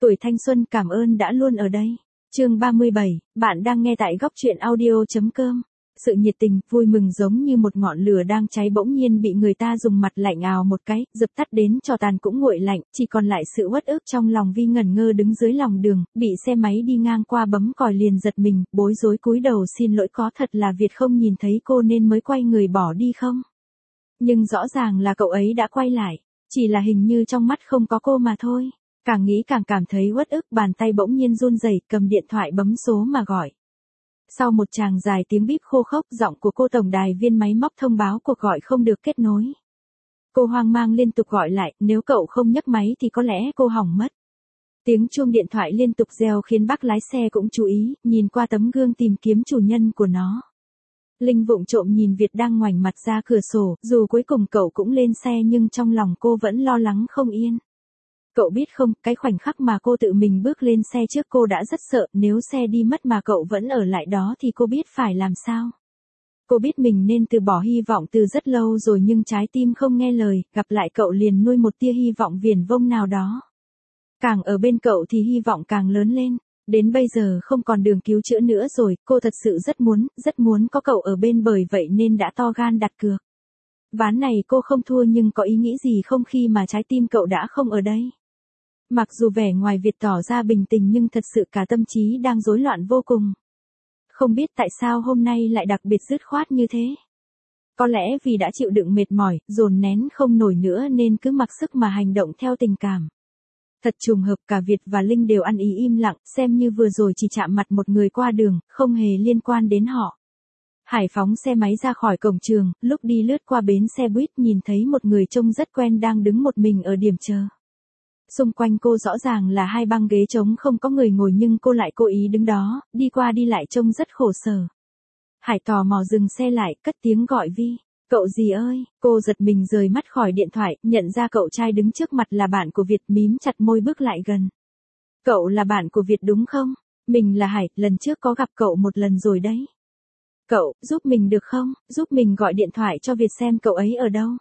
Tuổi thanh xuân cảm ơn đã luôn ở đây. Chương 37, bạn đang nghe tại góc truyện audio.com. Sự nhiệt tình, vui mừng giống như một ngọn lửa đang cháy bỗng nhiên bị người ta dùng mặt lạnh ào một cái, dập tắt đến cho tàn cũng nguội lạnh, chỉ còn lại sự uất ức trong lòng Vi ngẩn ngơ đứng dưới lòng đường, bị xe máy đi ngang qua bấm còi liền giật mình, bối rối cúi đầu xin lỗi, có thật là Việt không nhìn thấy cô nên mới quay người bỏ đi không? Nhưng rõ ràng là cậu ấy đã quay lại, chỉ là hình như trong mắt không có cô mà thôi. Càng nghĩ càng cảm thấy uất ức, bàn tay bỗng nhiên run rẩy, cầm điện thoại bấm số mà gọi. Sau một tràng dài tiếng bíp khô khốc, giọng của cô tổng đài viên máy móc thông báo cuộc gọi không được kết nối. Cô hoang mang liên tục gọi lại, nếu cậu không nhấc máy thì có lẽ cô hỏng mất. Tiếng chuông điện thoại liên tục reo khiến bác lái xe cũng chú ý, nhìn qua tấm gương tìm kiếm chủ nhân của nó. Linh vụng trộm nhìn Việt đang ngoảnh mặt ra cửa sổ, dù cuối cùng cậu cũng lên xe nhưng trong lòng cô vẫn lo lắng không yên. Cậu biết không, cái khoảnh khắc mà cô tự mình bước lên xe trước cô đã rất sợ, nếu xe đi mất mà cậu vẫn ở lại đó thì cô biết phải làm sao. Cô biết mình nên từ bỏ hy vọng từ rất lâu rồi nhưng trái tim không nghe lời, gặp lại cậu liền nuôi một tia hy vọng viển vông nào đó. Càng ở bên cậu thì hy vọng càng lớn lên, đến bây giờ không còn đường cứu chữa nữa rồi, cô thật sự rất muốn có cậu ở bên, bởi vậy nên đã to gan đặt cược. Ván này cô không thua nhưng có ý nghĩ gì không khi mà trái tim cậu đã không ở đây. Mặc dù vẻ ngoài Việt tỏ ra bình tĩnh nhưng thật sự cả tâm trí đang rối loạn vô cùng. Không biết tại sao hôm nay lại đặc biệt dứt khoát như thế. Có lẽ vì đã chịu đựng mệt mỏi, dồn nén không nổi nữa nên cứ mặc sức mà hành động theo tình cảm. Thật trùng hợp, cả Việt và Linh đều ăn ý im lặng, xem như vừa rồi chỉ chạm mặt một người qua đường, không hề liên quan đến họ. Hải phóng xe máy ra khỏi cổng trường, lúc đi lướt qua bến xe buýt nhìn thấy một người trông rất quen đang đứng một mình ở điểm chờ. Xung quanh cô rõ ràng là hai băng ghế trống không có người ngồi nhưng cô lại cố ý đứng đó, đi qua đi lại trông rất khổ sở. Hải tò mò dừng xe lại, cất tiếng gọi Vi. Cậu gì ơi, cô giật mình rời mắt khỏi điện thoại, nhận ra cậu trai đứng trước mặt là bạn của Việt, mím chặt môi bước lại gần. Cậu là bạn của Việt đúng không? Mình là Hải, lần trước có gặp cậu một lần rồi đấy. Cậu, giúp mình được không? Giúp mình gọi điện thoại cho Việt xem cậu ấy ở đâu.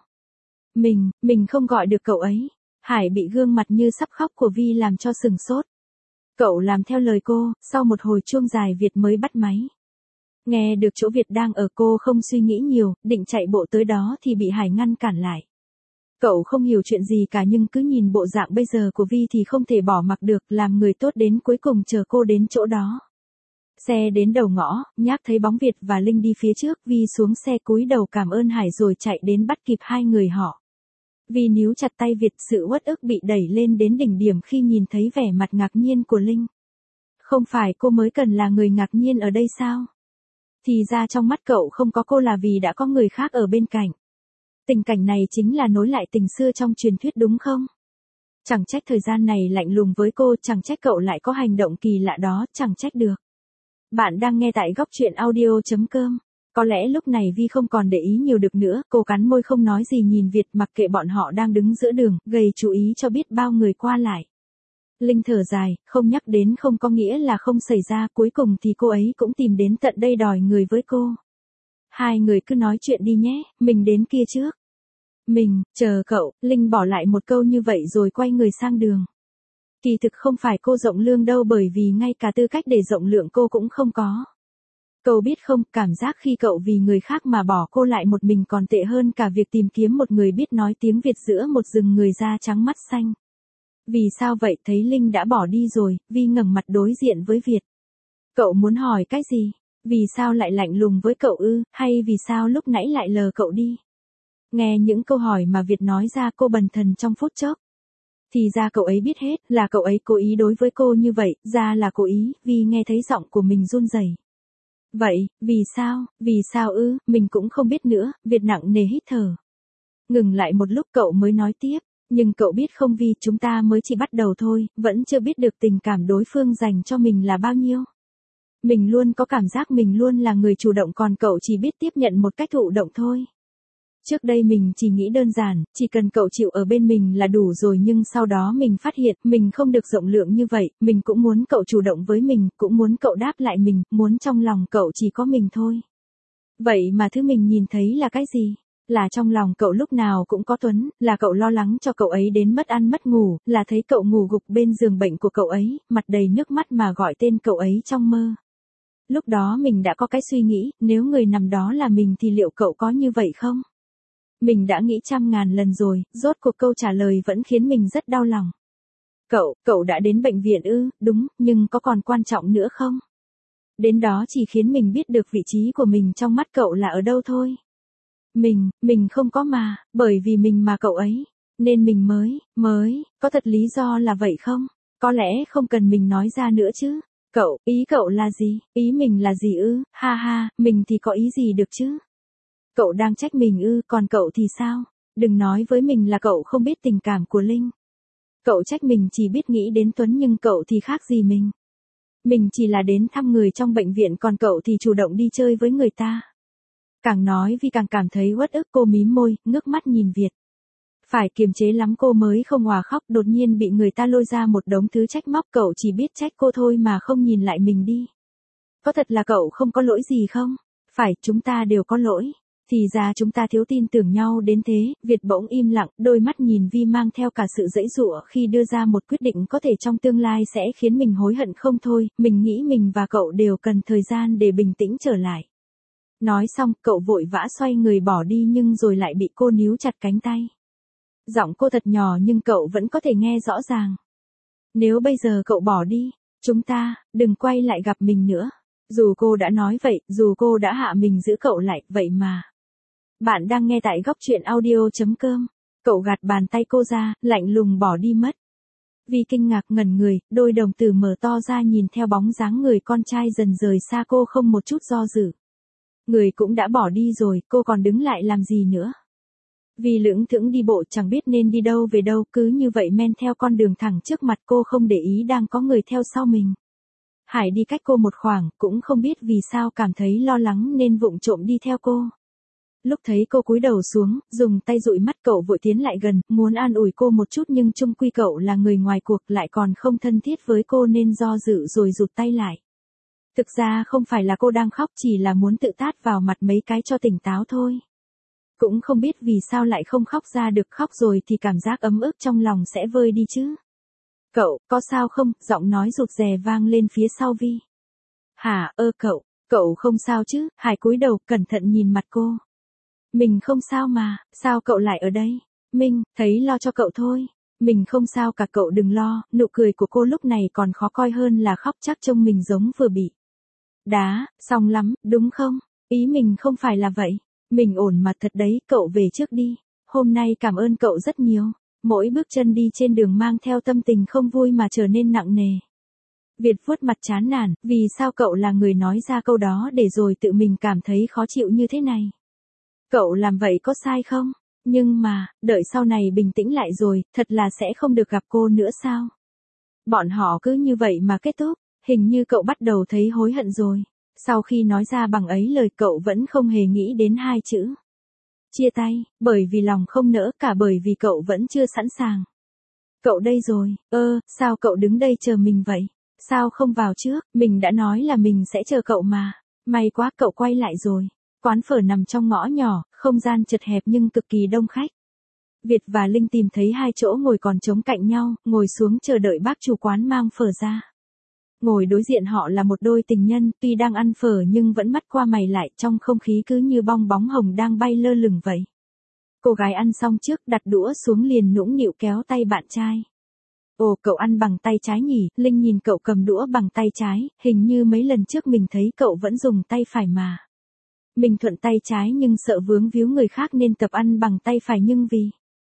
Mình không gọi được cậu ấy. Hải bị gương mặt như sắp khóc của Vi làm cho sừng sốt. Cậu làm theo lời cô, sau một hồi chuông dài Việt mới bắt máy. Nghe được chỗ Việt đang ở, cô không suy nghĩ nhiều, định chạy bộ tới đó thì bị Hải ngăn cản lại. Cậu không hiểu chuyện gì cả nhưng cứ nhìn bộ dạng bây giờ của Vi thì không thể bỏ mặc được, làm người tốt đến cuối cùng chờ cô đến chỗ đó. Xe đến đầu ngõ, Nhác thấy bóng Việt và Linh đi phía trước, Vi xuống xe cúi đầu cảm ơn Hải rồi chạy đến bắt kịp hai người họ. Vi níu chặt tay Việt, sự uất ức bị đẩy lên đến đỉnh điểm khi nhìn thấy vẻ mặt ngạc nhiên của Linh. Không phải cô mới cần là người ngạc nhiên ở đây sao? Thì ra trong mắt cậu không có cô là vì đã có người khác ở bên cạnh. Tình cảnh này chính là nối lại tình xưa trong truyền thuyết đúng không? Chẳng trách thời gian này lạnh lùng với cô, chẳng trách cậu lại có hành động kỳ lạ đó, chẳng trách được. Bạn đang nghe tại góc truyện audio.com. Có lẽ lúc này Vi không còn để ý nhiều được nữa, cô cắn môi không nói gì nhìn Việt mặc kệ bọn họ đang đứng giữa đường, gây chú ý cho biết bao người qua lại. Linh thở dài, không nhắc đến không có nghĩa là không xảy ra, cuối cùng thì cô ấy cũng tìm đến tận đây đòi người với cô. Hai người cứ nói chuyện đi nhé, mình đến kia trước. Mình, chờ cậu, Linh bỏ lại một câu như vậy rồi quay người sang đường. Kỳ thực không phải cô rộng lương đâu, bởi vì ngay cả tư cách để rộng lượng cô cũng không có. Cậu biết không, cảm giác khi cậu vì người khác mà bỏ cô lại một mình còn tệ hơn cả việc tìm kiếm một người biết nói tiếng Việt giữa một rừng người da trắng mắt xanh. Vì sao vậy? Thấy Linh đã bỏ đi rồi, Vi ngẩng mặt đối diện với Việt. Cậu muốn hỏi cái gì? Vì sao lại lạnh lùng với cậu ư, hay vì sao lúc nãy lại lờ cậu đi? Nghe những câu hỏi mà Việt nói ra cô bần thần trong phút chốc. Thì ra cậu ấy biết hết, là cậu ấy cố ý đối với cô như vậy, ra là cố ý, Vi nghe thấy giọng của mình run rẩy. Vậy, vì sao ư, mình cũng không biết nữa, Việt nặng nề hít thở. Ngừng lại một lúc cậu mới nói tiếp, nhưng cậu biết không Vi, chúng ta mới chỉ bắt đầu thôi, vẫn chưa biết được tình cảm đối phương dành cho mình là bao nhiêu. Mình luôn có cảm giác mình luôn là người chủ động còn cậu chỉ biết tiếp nhận một cách thụ động thôi. Trước đây mình chỉ nghĩ đơn giản, chỉ cần cậu chịu ở bên mình là đủ rồi nhưng sau đó mình phát hiện mình không được rộng lượng như vậy, mình cũng muốn cậu chủ động với mình, cũng muốn cậu đáp lại mình, muốn trong lòng cậu chỉ có mình thôi. Vậy mà thứ mình nhìn thấy là cái gì? Là trong lòng cậu lúc nào cũng có Tuấn, là cậu lo lắng cho cậu ấy đến mất ăn mất ngủ, là thấy cậu ngủ gục bên giường bệnh của cậu ấy, mặt đầy nước mắt mà gọi tên cậu ấy trong mơ. Lúc đó mình đã có cái suy nghĩ, nếu người nằm đó là mình thì liệu cậu có như vậy không? Mình đã nghĩ trăm ngàn lần rồi, rốt cuộc câu trả lời vẫn khiến mình rất đau lòng. Cậu đã đến bệnh viện ư, đúng, nhưng có còn quan trọng nữa không? Đến đó chỉ khiến mình biết được vị trí của mình trong mắt cậu là ở đâu thôi. Mình không có mà, bởi vì mình mà cậu ấy, nên mình mới, có thật lý do là vậy không? Có lẽ không cần mình nói ra nữa chứ. Ý cậu là gì? Ý mình là gì ư? Ha ha, mình thì có ý gì được chứ? Cậu đang trách mình ư, còn cậu thì sao? Đừng nói với mình là cậu không biết tình cảm của Linh. Cậu trách mình chỉ biết nghĩ đến Tuấn nhưng cậu thì khác gì mình. Mình chỉ là đến thăm người trong bệnh viện còn cậu thì chủ động đi chơi với người ta. Càng nói Vi càng cảm thấy uất ức, cô mím môi, ngước mắt nhìn Việt. Phải kiềm chế lắm cô mới không òa khóc, đột nhiên bị người ta lôi ra một đống thứ trách móc, cậu chỉ biết trách cô thôi mà không nhìn lại mình đi. Có thật là cậu không có lỗi gì không? Phải, chúng ta đều có lỗi. Thì ra chúng ta thiếu tin tưởng nhau đến thế. Việt bỗng im lặng, đôi mắt nhìn Vi mang theo cả sự giãy giụa khi đưa ra một quyết định có thể trong tương lai sẽ khiến mình hối hận không thôi. Mình nghĩ mình và cậu đều cần thời gian để bình tĩnh trở lại. Nói xong, cậu vội vã xoay người bỏ đi nhưng rồi lại bị cô níu chặt cánh tay. Giọng cô thật nhỏ nhưng cậu vẫn có thể nghe rõ ràng. Nếu bây giờ cậu bỏ đi, chúng ta, đừng quay lại gặp mình nữa. Dù cô đã nói vậy, dù cô đã hạ mình giữ cậu lại, vậy mà. Bạn đang nghe tại góc truyện audio.com. Cậu gạt bàn tay cô ra, lạnh lùng bỏ đi mất. Vi kinh ngạc ngẩn người, đôi đồng tử mở to ra nhìn theo bóng dáng người con trai dần rời xa cô không một chút do dự. Người cũng đã bỏ đi rồi, cô còn đứng lại làm gì nữa? Vi lững thững đi bộ chẳng biết nên đi đâu về đâu, cứ như vậy men theo con đường thẳng trước mặt cô không để ý đang có người theo sau mình. Hải đi cách cô một khoảng, cũng không biết vì sao cảm thấy lo lắng nên vụng trộm đi theo cô. Lúc thấy cô cúi đầu xuống, dùng tay dụi mắt cậu vội tiến lại gần, muốn an ủi cô một chút nhưng chung quy cậu là người ngoài cuộc lại còn không thân thiết với cô nên do dự rồi rụt tay lại. Thực ra không phải là cô đang khóc, chỉ là muốn tự tát vào mặt mấy cái cho tỉnh táo thôi. Cũng không biết vì sao lại không khóc ra được, khóc rồi thì cảm giác ấm ức trong lòng sẽ vơi đi chứ. Cậu, có sao không? Giọng nói rụt rè vang lên phía sau Vi. Hả, cậu không sao chứ? Hải cúi đầu, cẩn thận nhìn mặt cô. Mình không sao mà, sao cậu lại ở đây? Mình, thấy lo cho cậu thôi. Mình không sao cả, cậu đừng lo. Nụ cười của cô lúc này còn khó coi hơn là khóc, chắc trông mình giống vừa bị đá, xong lắm, đúng không? Ý mình không phải là vậy. Mình ổn mà thật đấy, cậu về trước đi. Hôm nay cảm ơn cậu rất nhiều. Mỗi bước chân đi trên đường mang theo tâm tình không vui mà trở nên nặng nề. Việt vuốt mặt chán nản, vì sao cậu là người nói ra câu đó để rồi tự mình cảm thấy khó chịu như thế này? Cậu làm vậy có sai không? Nhưng mà, đợi sau này bình tĩnh lại rồi, thật là sẽ không được gặp cô nữa sao? Bọn họ cứ như vậy mà kết thúc, hình như cậu bắt đầu thấy hối hận rồi. Sau khi nói ra bằng ấy lời cậu vẫn không hề nghĩ đến hai chữ chia tay, bởi vì lòng không nỡ, cả bởi vì cậu vẫn chưa sẵn sàng. Cậu đây rồi, sao cậu đứng đây chờ mình vậy? Sao không vào trước? Mình đã nói là mình sẽ chờ cậu mà. May quá cậu quay lại rồi. Quán phở nằm trong ngõ nhỏ, không gian chật hẹp nhưng cực kỳ đông khách. Việt và Linh tìm thấy hai chỗ ngồi còn trống cạnh nhau, ngồi xuống chờ đợi bác chủ quán mang phở ra. Ngồi đối diện họ là một đôi tình nhân, tuy đang ăn phở nhưng vẫn mắt qua mày lại, trong không khí cứ như bong bóng hồng đang bay lơ lửng vậy. Cô gái ăn xong trước, đặt đũa xuống liền nũng nịu kéo tay bạn trai. Ồ, cậu ăn bằng tay trái nhỉ? Linh nhìn cậu cầm đũa bằng tay trái, hình như mấy lần trước mình thấy cậu vẫn dùng tay phải mà. Mình thuận tay trái nhưng sợ vướng víu người khác nên tập ăn bằng tay phải, nhưng vì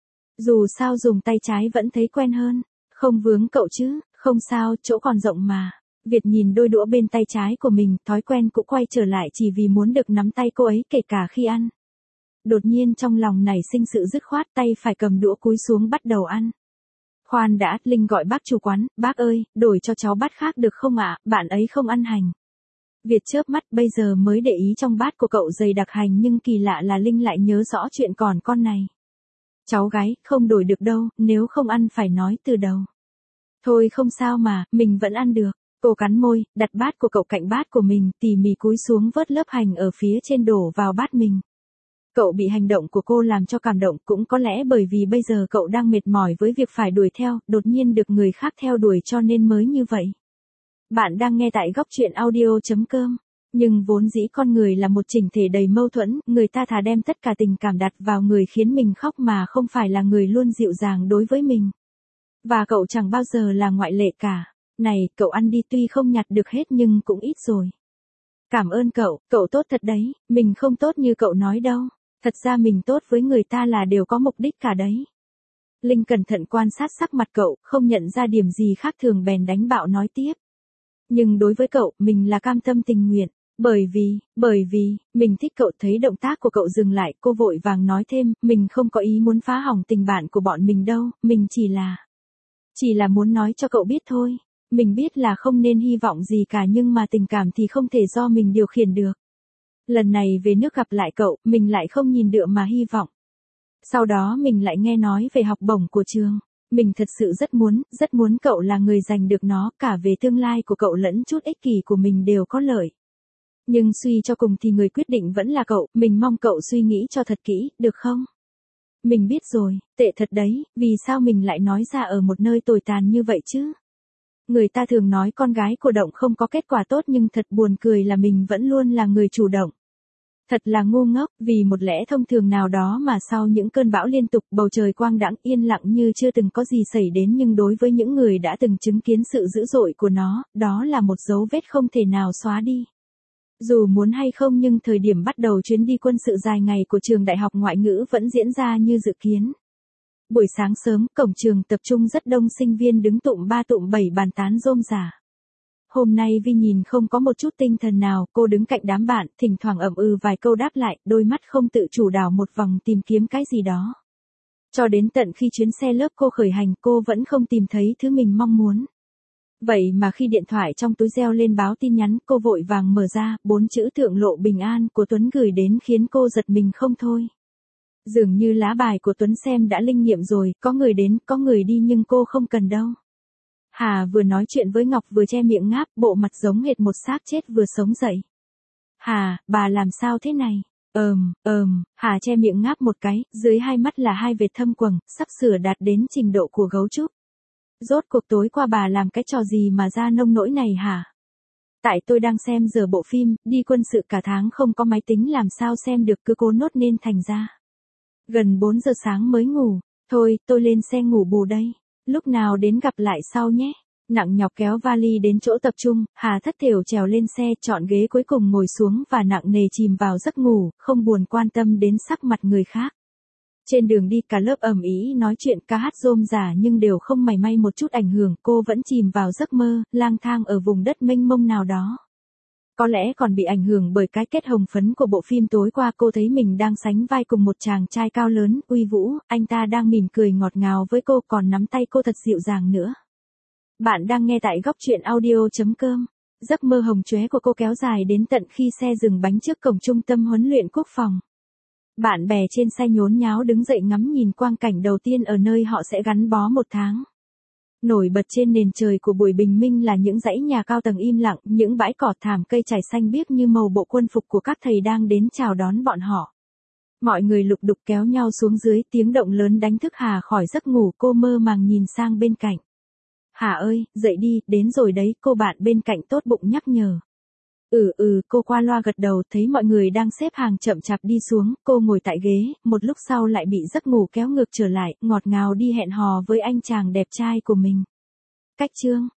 dù sao dùng tay trái vẫn thấy quen hơn. Không vướng cậu chứ? Không sao, chỗ còn rộng mà. Việt nhìn đôi đũa bên tay trái của mình, thói quen cũng quay trở lại chỉ vì muốn được nắm tay cô ấy kể cả khi ăn. Đột nhiên trong lòng nảy sinh sự dứt khoát, tay phải cầm đũa cúi xuống bắt đầu ăn. Khoan đã, Linh gọi bác chủ quán, bác ơi, đổi cho cháu bát khác được không ạ, bạn ấy không ăn hành. Việt chớp mắt, bây giờ mới để ý trong bát của cậu dày đặc hành nhưng kỳ lạ là Linh lại nhớ rõ chuyện còn con này. Cháu gái, không đổi được đâu, nếu không ăn phải nói từ đầu. Thôi không sao mà, mình vẫn ăn được. Cô cắn môi, đặt bát của cậu cạnh bát của mình, tỉ mỉ cúi xuống vớt lớp hành ở phía trên đổ vào bát mình. Cậu bị hành động của cô làm cho cảm động, cũng có lẽ bởi vì bây giờ cậu đang mệt mỏi với việc phải đuổi theo, đột nhiên được người khác theo đuổi cho nên mới như vậy. Bạn đang nghe tại góc truyện audio.com. Nhưng vốn dĩ con người là một chỉnh thể đầy mâu thuẫn, người ta thà đem tất cả tình cảm đặt vào người khiến mình khóc mà không phải là người luôn dịu dàng đối với mình. Và cậu chẳng bao giờ là ngoại lệ cả. Này, cậu ăn đi, tuy không nhặt được hết nhưng cũng ít rồi. Cảm ơn cậu tốt thật đấy, mình không tốt như cậu nói đâu. Thật ra mình tốt với người ta là đều có mục đích cả đấy. Linh cẩn thận quan sát sắc mặt cậu, không nhận ra điểm gì khác thường bèn đánh bạo nói tiếp. Nhưng đối với cậu, mình là cam tâm tình nguyện. Bởi vì, mình thích cậu. Thấy động tác của cậu dừng lại, cô vội vàng nói thêm, mình không có ý muốn phá hỏng tình bạn của bọn mình đâu, mình chỉ là muốn nói cho cậu biết thôi. Mình biết là không nên hy vọng gì cả nhưng mà tình cảm thì không thể do mình điều khiển được. Lần này về nước gặp lại cậu, mình lại không nhìn được mà hy vọng. Sau đó mình lại nghe nói về học bổng của trường. Mình thật sự rất muốn cậu là người giành được nó, cả về tương lai của cậu lẫn chút ích kỷ của mình đều có lợi. Nhưng suy cho cùng thì người quyết định vẫn là cậu, mình mong cậu suy nghĩ cho thật kỹ, được không? Mình biết rồi, tệ thật đấy, vì sao mình lại nói ra ở một nơi tồi tàn như vậy chứ? Người ta thường nói con gái của Động không có kết quả tốt nhưng thật buồn cười là mình vẫn luôn là người chủ động. Thật là ngu ngốc, vì một lẽ thông thường nào đó mà sau những cơn bão liên tục bầu trời quang đãng yên lặng như chưa từng có gì xảy đến nhưng đối với những người đã từng chứng kiến sự dữ dội của nó, đó là một dấu vết không thể nào xóa đi. Dù muốn hay không nhưng thời điểm bắt đầu chuyến đi quân sự dài ngày của trường đại học ngoại ngữ vẫn diễn ra như dự kiến. Buổi sáng sớm, cổng trường tập trung rất đông sinh viên đứng tụm ba tụm bảy bàn tán rôm rả. Hôm nay Vi nhìn không có một chút tinh thần nào, cô đứng cạnh đám bạn, thỉnh thoảng ậm ừ vài câu đáp lại, đôi mắt không tự chủ đảo một vòng tìm kiếm cái gì đó. Cho đến tận khi chuyến xe lớp cô khởi hành, cô vẫn không tìm thấy thứ mình mong muốn. Vậy mà khi điện thoại trong túi reo lên báo tin nhắn, cô vội vàng mở ra, 4 chữ thượng lộ bình an của Tuấn gửi đến khiến cô giật mình không thôi. Dường như lá bài của Tuấn xem đã linh nghiệm rồi, có người đến, có người đi nhưng cô không cần đâu. Hà vừa nói chuyện với Ngọc vừa che miệng ngáp, bộ mặt giống hệt một xác chết vừa sống dậy. Hà, bà làm sao thế này? Hà che miệng ngáp một cái, dưới hai mắt là hai vệt thâm quầng, sắp sửa đạt đến trình độ của gấu trúc. Rốt cuộc tối qua bà làm cái trò gì mà ra nông nỗi này hả? Tại tôi đang xem giờ bộ phim, đi quân sự cả tháng không có máy tính làm sao xem được, cứ cố nốt nên thành ra. Gần 4 giờ sáng mới ngủ, thôi tôi lên xe ngủ bù đây, lúc nào đến gặp lại sau nhé. Nặng nhọc kéo vali đến chỗ tập trung, Hà thất thểu trèo lên xe, chọn ghế cuối cùng ngồi xuống và nặng nề chìm vào giấc ngủ, không buồn quan tâm đến sắc mặt người khác. Trên đường đi cả lớp ầm ĩ nói chuyện ca hát rôm rả nhưng đều không mảy may một chút ảnh hưởng, cô vẫn chìm vào giấc mơ, lang thang ở vùng đất mênh mông nào đó. Có lẽ còn bị ảnh hưởng bởi cái kết hồng phấn của bộ phim tối qua, cô thấy mình đang sánh vai cùng một chàng trai cao lớn, uy vũ, anh ta đang mỉm cười ngọt ngào với cô còn nắm tay cô thật dịu dàng nữa. Bạn đang nghe tại góc truyện audio.com. Giấc mơ hồng chóe của cô kéo dài đến tận khi xe dừng bánh trước cổng trung tâm huấn luyện quốc phòng. Bạn bè trên xe nhốn nháo đứng dậy ngắm nhìn quang cảnh đầu tiên ở nơi họ sẽ gắn bó một tháng. Nổi bật trên nền trời của buổi bình minh là những dãy nhà cao tầng im lặng, những bãi cỏ thảm cây trải xanh biếc như màu bộ quân phục của các thầy đang đến chào đón bọn họ. Mọi người lục đục kéo nhau xuống dưới, tiếng động lớn đánh thức Hà khỏi giấc ngủ, cô mơ màng nhìn sang bên cạnh. Hà ơi, dậy đi, đến rồi đấy, cô bạn bên cạnh tốt bụng nhắc nhở. Cô qua loa gật đầu, thấy mọi người đang xếp hàng chậm chạp đi xuống, cô ngồi tại ghế, một lúc sau lại bị giấc ngủ kéo ngược trở lại, ngọt ngào đi hẹn hò với anh chàng đẹp trai của mình. Cách chương